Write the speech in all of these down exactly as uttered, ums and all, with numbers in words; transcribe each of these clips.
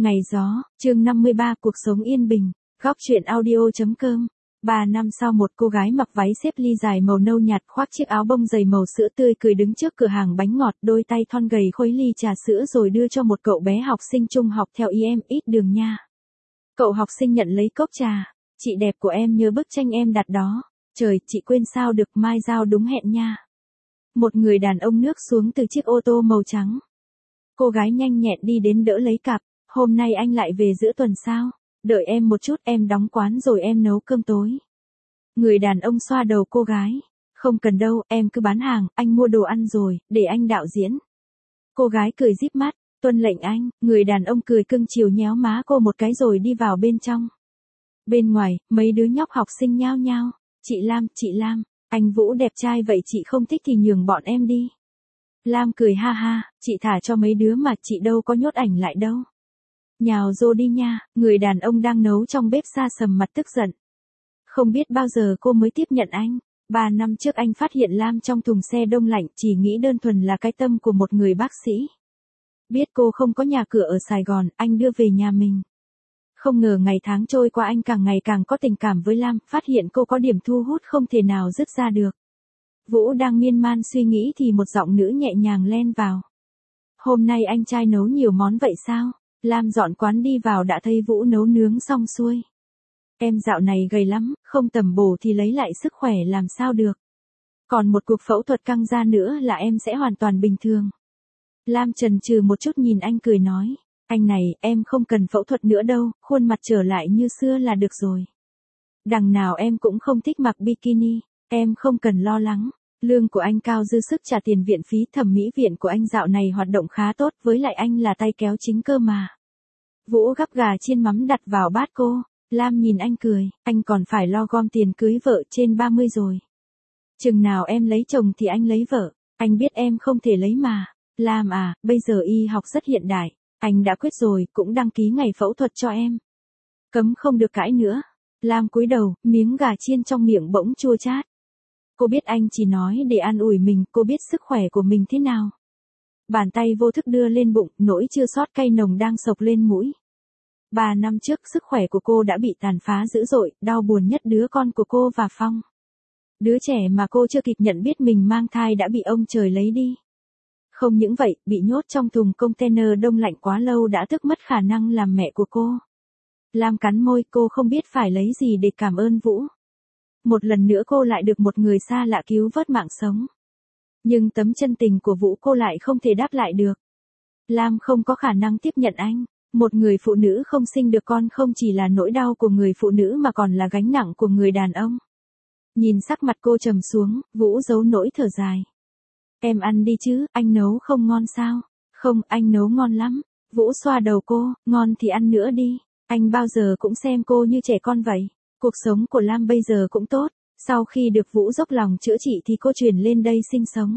Ngày gió, chương năm mươi ba cuộc sống yên bình, góc truyện audio.com. Ba năm sau một cô gái mặc váy xếp ly dài màu nâu nhạt khoác chiếc áo bông dày màu sữa tươi cười đứng trước cửa hàng bánh ngọt, đôi tay thon gầy khuấy ly trà sữa rồi đưa cho một cậu bé học sinh trung học theo ý em, ít đường nha. Cậu học sinh nhận lấy cốc trà, chị đẹp của em nhớ bức tranh em đặt đó, trời, chị quên sao được, mai giao đúng hẹn nha. Một người đàn ông nước xuống từ chiếc ô tô màu trắng. Cô gái nhanh nhẹn đi đến đỡ lấy cặp, hôm nay anh lại về giữa tuần sao? Đợi em một chút, em đóng quán rồi em nấu cơm tối. Người đàn ông xoa đầu cô gái. Không cần đâu, em cứ bán hàng, anh mua đồ ăn rồi, để anh đạo diễn. Cô gái cười díp mắt, tuân lệnh anh, người đàn ông cười cưng chiều nhéo má cô một cái rồi đi vào bên trong. Bên ngoài, mấy đứa nhóc học sinh nhao nhao. Chị Lam, chị Lam, anh Vũ đẹp trai vậy chị không thích thì nhường bọn em đi. Lam cười ha ha, chị thả cho mấy đứa mà, chị đâu có nhốt ảnh lại đâu. Nhào rô đi nha, người đàn ông đang nấu trong bếp sa sầm mặt tức giận. Không biết bao giờ cô mới tiếp nhận anh. Ba năm trước anh phát hiện Lam trong thùng xe đông lạnh, chỉ nghĩ đơn thuần là cái tâm của một người bác sĩ. Biết cô không có nhà cửa ở Sài Gòn, anh đưa về nhà mình. Không ngờ ngày tháng trôi qua anh càng ngày càng có tình cảm với Lam, phát hiện cô có điểm thu hút không thể nào dứt ra được. Vũ đang miên man suy nghĩ thì một giọng nữ nhẹ nhàng len vào. Hôm nay anh trai nấu nhiều món vậy sao? Lam dọn quán đi vào đã thấy Vũ nấu nướng xong xuôi. Em dạo này gầy lắm, không tầm bổ thì lấy lại sức khỏe làm sao được. Còn một cuộc phẫu thuật căng da nữa là em sẽ hoàn toàn bình thường. Lam chần chừ một chút nhìn anh cười nói. Anh này, em không cần phẫu thuật nữa đâu, khuôn mặt trở lại như xưa là được rồi. Đằng nào em cũng không thích mặc bikini, em không cần lo lắng. Lương của anh cao dư sức trả tiền viện phí, thẩm mỹ viện của anh dạo này hoạt động khá tốt, với lại anh là tay kéo chính cơ mà. Vũ gắp gà chiên mắm đặt vào bát cô. Lam nhìn anh cười, anh còn phải lo gom tiền cưới vợ, trên ba mươi rồi. Chừng nào em lấy chồng thì anh lấy vợ, anh biết em không thể lấy mà. Lam à, bây giờ y học rất hiện đại, anh đã quyết rồi, cũng đăng ký ngày phẫu thuật cho em. Cấm không được cãi nữa. Lam cúi đầu, miếng gà chiên trong miệng bỗng chua chát. Cô biết anh chỉ nói để an ủi mình, cô biết sức khỏe của mình thế nào. Bàn tay vô thức đưa lên bụng, nỗi chua xót cay nồng đang sộc lên mũi. Ba năm trước, sức khỏe của cô đã bị tàn phá dữ dội, đau buồn nhất đứa con của cô và Phong. Đứa trẻ mà cô chưa kịp nhận biết mình mang thai đã bị ông trời lấy đi. Không những vậy, bị nhốt trong thùng container đông lạnh quá lâu đã tước mất khả năng làm mẹ của cô. Lam cắn môi, cô không biết phải lấy gì để cảm ơn Vũ. Một lần nữa cô lại được một người xa lạ cứu vớt mạng sống. Nhưng tấm chân tình của Vũ cô lại không thể đáp lại được. Lam không có khả năng tiếp nhận anh. Một người phụ nữ không sinh được con không chỉ là nỗi đau của người phụ nữ mà còn là gánh nặng của người đàn ông. Nhìn sắc mặt cô trầm xuống, Vũ giấu nỗi thở dài. Em ăn đi chứ, anh nấu không ngon sao? Không, anh nấu ngon lắm. Vũ xoa đầu cô, ngon thì ăn nữa đi. Anh bao giờ cũng xem cô như trẻ con vậy. Cuộc sống của Lam bây giờ cũng tốt. Sau khi được Vũ dốc lòng chữa trị thì cô chuyển lên đây sinh sống.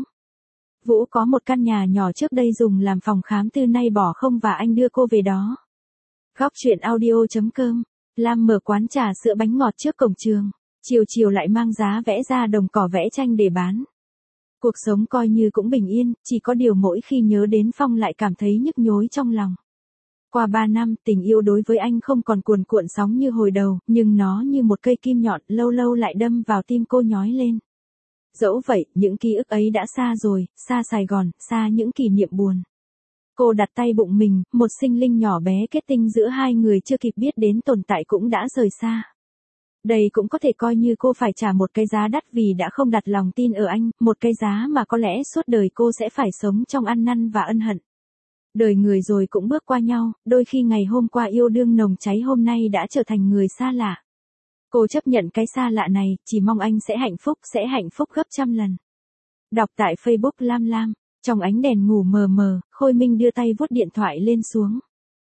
Vũ có một căn nhà nhỏ trước đây dùng làm phòng khám từ nay bỏ không và anh đưa cô về đó. Góc truyện audio.com. Lam mở quán trà sữa bánh ngọt trước cổng trường. Chiều chiều lại mang giá vẽ ra đồng cỏ vẽ tranh để bán. Cuộc sống coi như cũng bình yên, chỉ có điều mỗi khi nhớ đến Phong lại cảm thấy nhức nhối trong lòng. Qua ba năm, tình yêu đối với anh không còn cuồn cuộn sóng như hồi đầu, nhưng nó như một cây kim nhọn, lâu lâu lại đâm vào tim cô nhói lên. Dẫu vậy, những ký ức ấy đã xa rồi, xa Sài Gòn, xa những kỷ niệm buồn. Cô đặt tay bụng mình, một sinh linh nhỏ bé kết tinh giữa hai người chưa kịp biết đến tồn tại cũng đã rời xa. Đây cũng có thể coi như cô phải trả một cái giá đắt vì đã không đặt lòng tin ở anh, một cái giá mà có lẽ suốt đời cô sẽ phải sống trong ăn năn và ân hận. Đời người rồi cũng bước qua nhau, đôi khi ngày hôm qua yêu đương nồng cháy hôm nay đã trở thành người xa lạ. Cô chấp nhận cái xa lạ này, chỉ mong anh sẽ hạnh phúc, sẽ hạnh phúc gấp trăm lần. Đọc tại Facebook Lam Lam, trong ánh đèn ngủ mờ mờ, Khôi Minh đưa tay vuốt điện thoại lên xuống.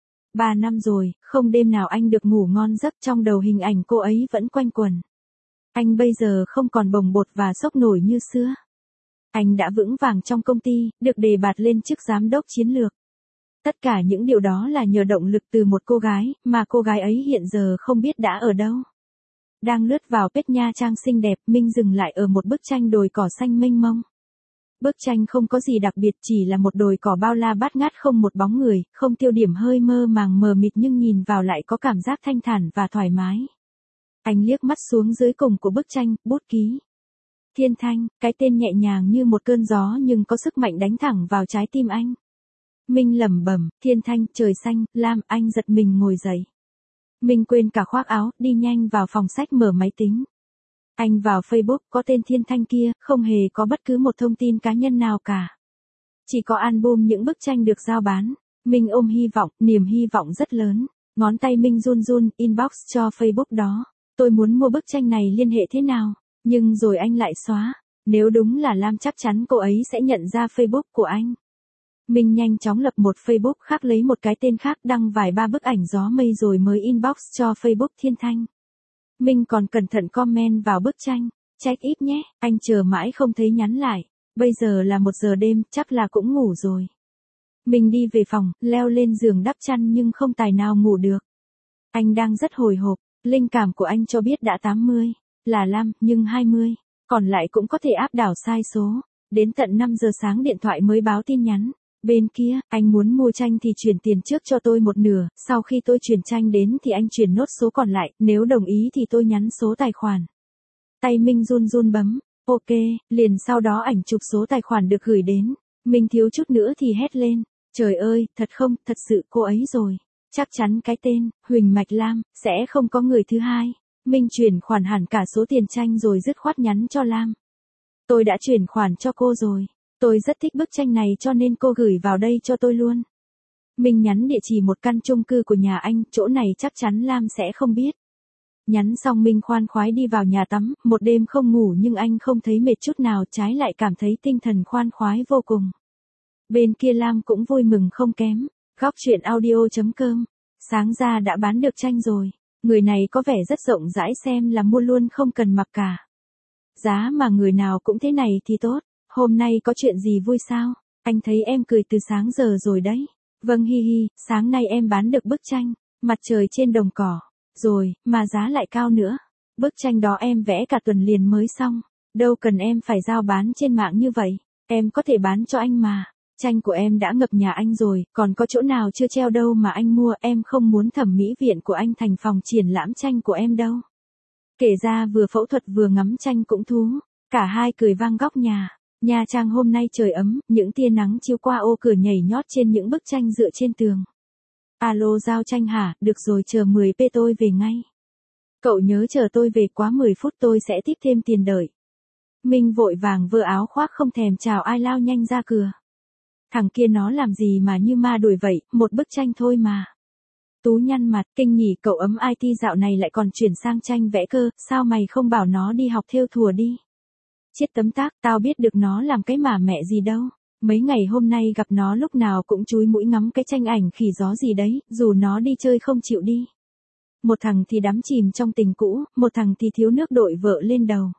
Ba năm rồi, không đêm nào anh được ngủ ngon giấc, trong đầu hình ảnh cô ấy vẫn quanh quẩn. Anh bây giờ không còn bồng bột và sốc nổi như xưa. Anh đã vững vàng trong công ty, được đề bạt lên chức giám đốc chiến lược. Tất cả những điều đó là nhờ động lực từ một cô gái, mà cô gái ấy hiện giờ không biết đã ở đâu. Đang lướt vào page Nha Trang xinh đẹp, Minh dừng lại ở một bức tranh đồi cỏ xanh mênh mông. Bức tranh không có gì đặc biệt, chỉ là một đồi cỏ bao la bát ngát không một bóng người, không tiêu điểm, hơi mơ màng mờ mịt nhưng nhìn vào lại có cảm giác thanh thản và thoải mái. Anh liếc mắt xuống dưới cùng của bức tranh, bút ký. Thiên Thanh, cái tên nhẹ nhàng như một cơn gió nhưng có sức mạnh đánh thẳng vào trái tim anh. Minh lẩm bẩm, Thiên Thanh, trời xanh, lam, anh giật mình ngồi dậy. Minh quên cả khoác áo, đi nhanh vào phòng sách mở máy tính. Anh vào Facebook, có tên Thiên Thanh kia, không hề có bất cứ một thông tin cá nhân nào cả. Chỉ có album những bức tranh được giao bán. Minh ôm hy vọng, niềm hy vọng rất lớn. Ngón tay Minh run run, inbox cho Facebook đó. Tôi muốn mua bức tranh này, liên hệ thế nào? Nhưng rồi anh lại xóa. Nếu đúng là Lam chắc chắn cô ấy sẽ nhận ra Facebook của anh. Minh nhanh chóng lập một Facebook khác, lấy một cái tên khác, đăng vài ba bức ảnh gió mây rồi mới inbox cho Facebook Thiên Thanh. Minh còn cẩn thận comment vào bức tranh. Check ít nhé, anh chờ mãi không thấy nhắn lại. Bây giờ là một giờ đêm, chắc là cũng ngủ rồi. Minh đi về phòng, leo lên giường đắp chăn nhưng không tài nào ngủ được. Anh đang rất hồi hộp, linh cảm của anh cho biết đã tám mươi, là Lam, nhưng hai mươi, còn lại cũng có thể áp đảo sai số. Đến tận năm giờ sáng điện thoại mới báo tin nhắn. Bên kia, anh muốn mua tranh thì chuyển tiền trước cho tôi một nửa, sau khi tôi chuyển tranh đến thì anh chuyển nốt số còn lại, nếu đồng ý thì tôi nhắn số tài khoản. Tay Minh run run bấm, ok, liền sau đó ảnh chụp số tài khoản được gửi đến. Minh thiếu chút nữa thì hét lên, trời ơi, thật không, thật sự cô ấy rồi. Chắc chắn cái tên, Huỳnh Mạch Lam, sẽ không có người thứ hai. Minh chuyển khoản hẳn cả số tiền tranh rồi dứt khoát nhắn cho Lam. Tôi đã chuyển khoản cho cô rồi. Tôi rất thích bức tranh này cho nên cô gửi vào đây cho tôi luôn. Minh nhắn địa chỉ một căn chung cư của nhà anh, chỗ này chắc chắn Lam sẽ không biết. Nhắn xong Minh khoan khoái đi vào nhà tắm, một đêm không ngủ nhưng anh không thấy mệt chút nào, trái lại cảm thấy tinh thần khoan khoái vô cùng. Bên kia Lam cũng vui mừng không kém. Góc truyện audio chấm com. Sáng ra đã bán được tranh rồi. Người này có vẻ rất rộng rãi, xem là mua luôn không cần mặc cả. Giá mà người nào cũng thế này thì tốt. Hôm nay có chuyện gì vui sao? Anh thấy em cười từ sáng giờ rồi đấy. Vâng hi hi, sáng nay em bán được bức tranh, mặt trời trên đồng cỏ. Rồi, mà giá lại cao nữa. Bức tranh đó em vẽ cả tuần liền mới xong. Đâu cần em phải giao bán trên mạng như vậy. Em có thể bán cho anh mà. Tranh của em đã ngập nhà anh rồi, còn có chỗ nào chưa treo đâu mà anh mua. Em không muốn thẩm mỹ viện của anh thành phòng triển lãm tranh của em đâu. Kể ra vừa phẫu thuật vừa ngắm tranh cũng thú. Cả hai cười vang góc nhà. Nha Trang hôm nay trời ấm, những tia nắng chiếu qua ô cửa nhảy nhót trên những bức tranh dựa trên tường. Alo giao tranh hả, được rồi, chờ mười phút tôi về ngay. Cậu nhớ chờ tôi về quá mười phút tôi sẽ tiếp thêm tiền đợi. Minh vội vàng vơ áo khoác không thèm chào ai lao nhanh ra cửa. Thằng kia nó làm gì mà như ma đuổi vậy, một bức tranh thôi mà. Tú nhăn mặt, kinh nhỉ, cậu ấm i tê dạo này lại còn chuyển sang tranh vẽ cơ, sao mày không bảo nó đi học thêu thùa đi. Chết tấm tác, tao biết được nó làm cái mà mẹ gì đâu. Mấy ngày hôm nay gặp nó lúc nào cũng chúi mũi ngắm cái tranh ảnh khỉ gió gì đấy, dù nó đi chơi không chịu đi. Một thằng thì đắm chìm trong tình cũ, một thằng thì thiếu nước đội vợ lên đầu.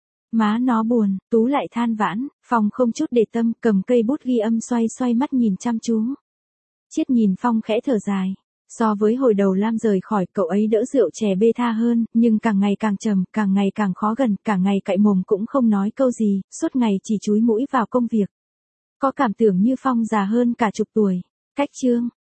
Má nó buồn, Tú lại than vãn, Phong không chút để tâm, cầm cây bút ghi âm xoay xoay mắt nhìn chăm chú. Chiết nhìn Phong khẽ thở dài. So với hồi đầu Lam rời khỏi, cậu ấy đỡ rượu chè bê tha hơn, nhưng càng ngày càng trầm, càng ngày càng khó gần, cả ngày cạy mồm cũng không nói câu gì, suốt ngày chỉ chúi mũi vào công việc. Có cảm tưởng như Phong già hơn cả chục tuổi. Cách chương.